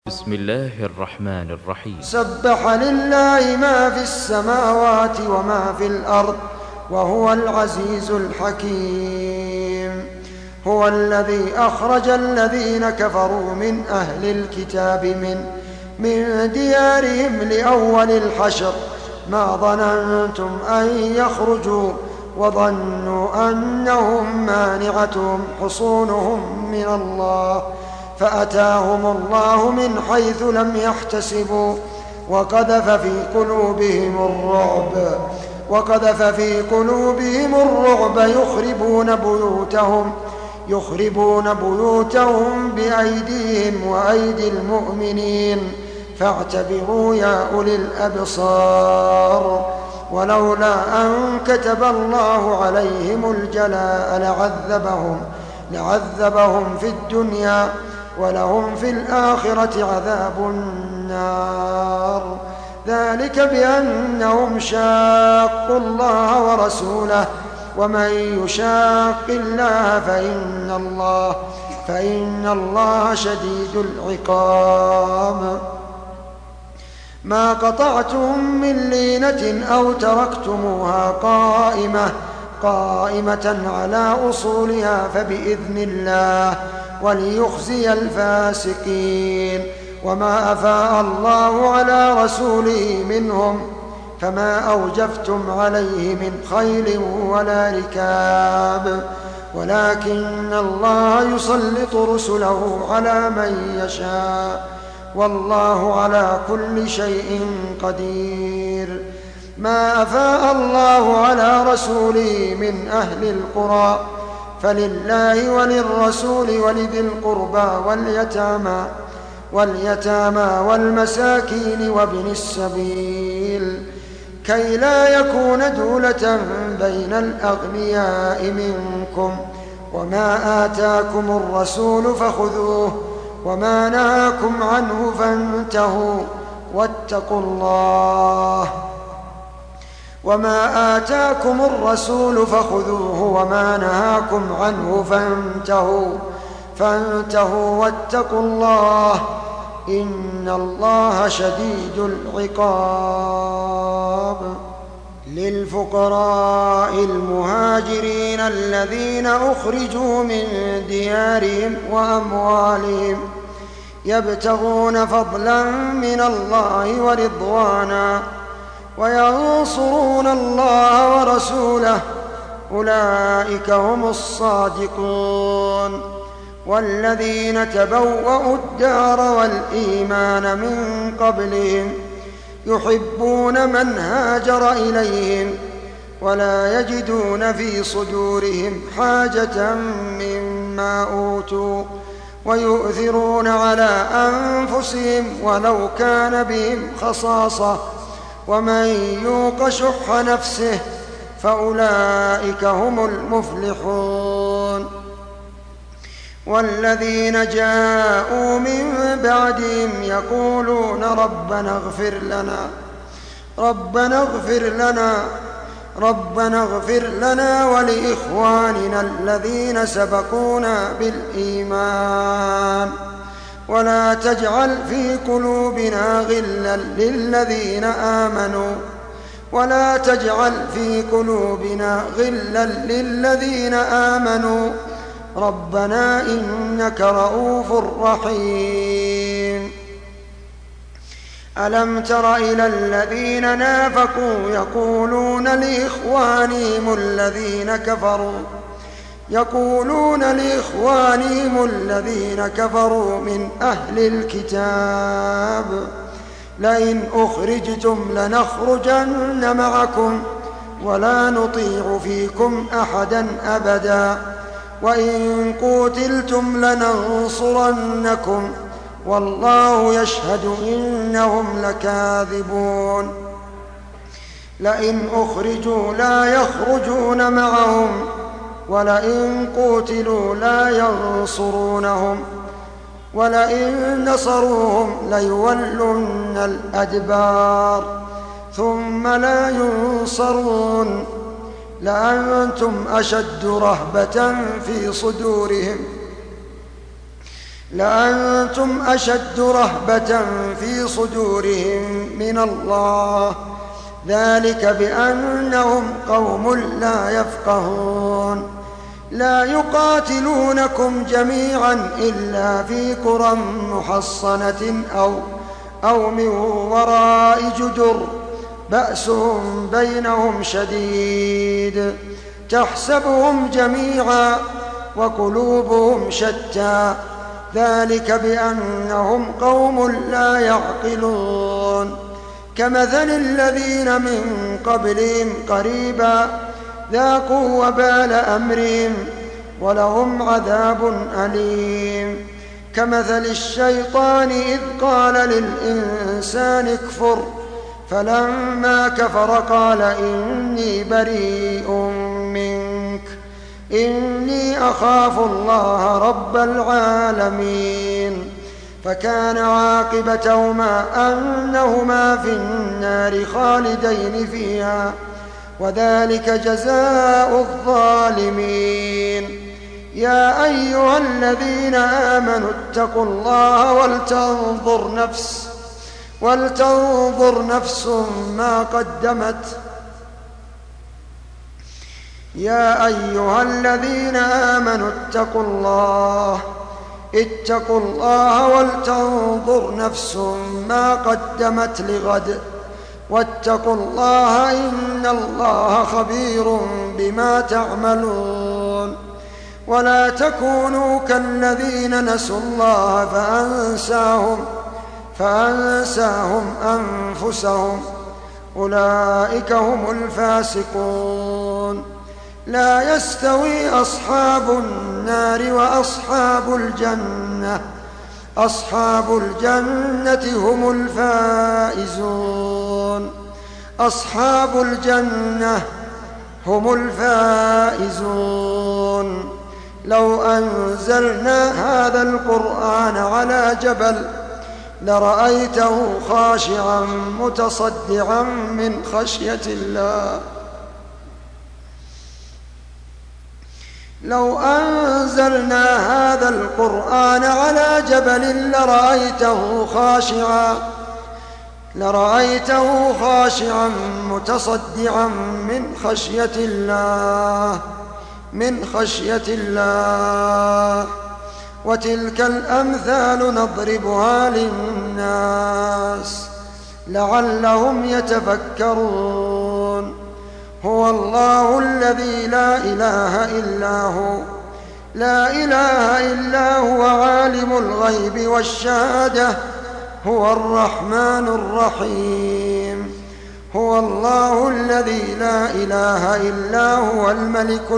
بسم الله الرحمن الرحيم. سبح لله ما في السماوات وما في الأرض وهو العزيز الحكيم. هو الذي أخرج الذين كفروا من أهل الكتاب من ديارهم لأول الحشر ما ظننتم أن يخرجوا وظنوا أنهم مانعتهم حصونهم من الله فأتاهم الله من حيث لم يحتسبوا وقذف في قلوبهم الرعب يخربون بيوتهم بأيديهم وأيدي المؤمنين فاعتبروا يا أولي الأبصار. ولولا أن كتب الله عليهم الجلاء لعذبهم في الدنيا ولهم في الآخرة عذاب النار. ذلك بأنهم شاقوا الله ورسوله ومن يشاق الله فإن الله شديد العقاب. ما قطعتم من لينة أو تركتموها قائمة على أصولها فبإذن الله وليخزي الفاسقين. وما أفاء الله على رسوله منهم فما أوجفتم عليه من خيل ولا ركاب ولكن الله يسلط رسله على من يشاء والله على كل شيء قدير. ما أفاء الله على رسوله من أهل القرى فلله وللرسول ولذي القربى واليتامى والمساكين وابن السبيل كي لا يكون دولة بين الأغنياء منكم. وما آتاكم الرسول فخذوه وما نهاكم عنه فانتهوا واتقوا الله. وما آتاكم الرسول فخذوه وما نهاكم عنه فانتهوا واتقوا الله إن الله شديد العقاب. للفقراء المهاجرين الذين أخرجوا من ديارهم وأموالهم يبتغون فضلا من الله ورضوانا وينصرون الله ورسوله أولئك هم الصادقون. والذين تبوأوا الدار والإيمان من قبلهم يحبون من هاجر إليهم ولا يجدون في صدورهم حاجة مما أوتوا ويؤثرون على أنفسهم ولو كان بهم خصاصة ومن يوق شح نفسه فأولئك هم المفلحون. والذين جاءوا من بعدهم يقولون ربنا اغفر لنا ولإخواننا الذين سبقونا بالإيمان ولا تجعل في قلوبنا غلا للذين آمنوا ربنا إنك رؤوف رحيم. ألم تر إلى الذين نافقوا يقولون لإخوانهم الذين كفروا من أهل الكتاب لئن أخرجتم لنخرجن معكم ولا نطيع فيكم أحدا أبدا وإن قوتلتم لننصرنكم والله يشهد إنهم لكاذبون. لئن أخرجوا لا يخرجون معهم ولئن قوتلوا لا ينصرونهم ولئن نصروهم ليولن الأدبار ثم لا ينصرون لأنتم أشد رهبة في صدورهم لأنتم أشد رهبة في صدورهم من الله، ذلك بأنهم قوم لا يفقهون. لا يقاتلونكم جميعا إلا في قرى محصنة أو من وراء جدر بأسهم بينهم شديد، تحسبهم جميعا وقلوبهم شتى، ذلك بأنهم قوم لا يعقلون. كمثل الذين من قبلهم قريبا ذاقوا وبال أمرهم ولهم عذاب أليم. كمثل الشيطان إذ قال للإنسان اكفر فلما كفر قال إني بريء منك إني أخاف الله رب العالمين. فكان عاقبتهما أنهما في النار خالدين فيها، وذلك جزاء الظالمين. يا أيها الذين آمنوا اتقوا الله ولتنظر نفس ما قدمت. يا أيها الذين آمنوا اتقوا الله ولتنظر نفس ما قدمت لغد واتقوا الله إن الله خبير بما تعملون. ولا تكونوا كالذين نسوا الله فأنساهم أنفسهم أولئك هم الفاسقون. لا يستوي أصحاب النار وأصحاب الجنة، أصحاب الجنة هم الفائزون. أصحاب الجنة هم الفائزون. لو أنزلنا هذا القرآن على جبل لرأيته خاشعا متصدعا من خشية الله. لو أنزلنا هذا القرآن على جبل لرأيته خاشعا متصدعا من خشية الله. وتلك الأمثال نضربها للناس لعلهم يتفكرون. هو الله الذي لا إله إلا هو عالم الغيب والشهادة هو الرحمن الرحيم. هو الله الذي لا إله إلا هو الملك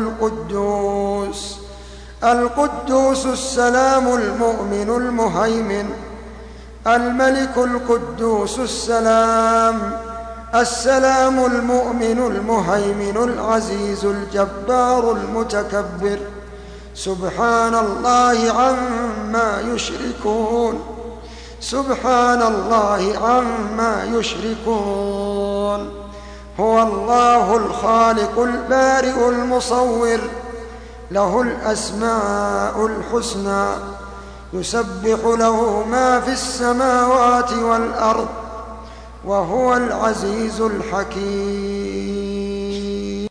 القدوس السلام المؤمن المهيمن الملك القدوس السلام المؤمن المهيمن العزيز الجبار المتكبر. سبحان الله عما يشركون. هو الله الخالق البارئ المصور له الأسماء الحسنى يسبح له ما في السماوات والأرض وهو العزيز الحكيم.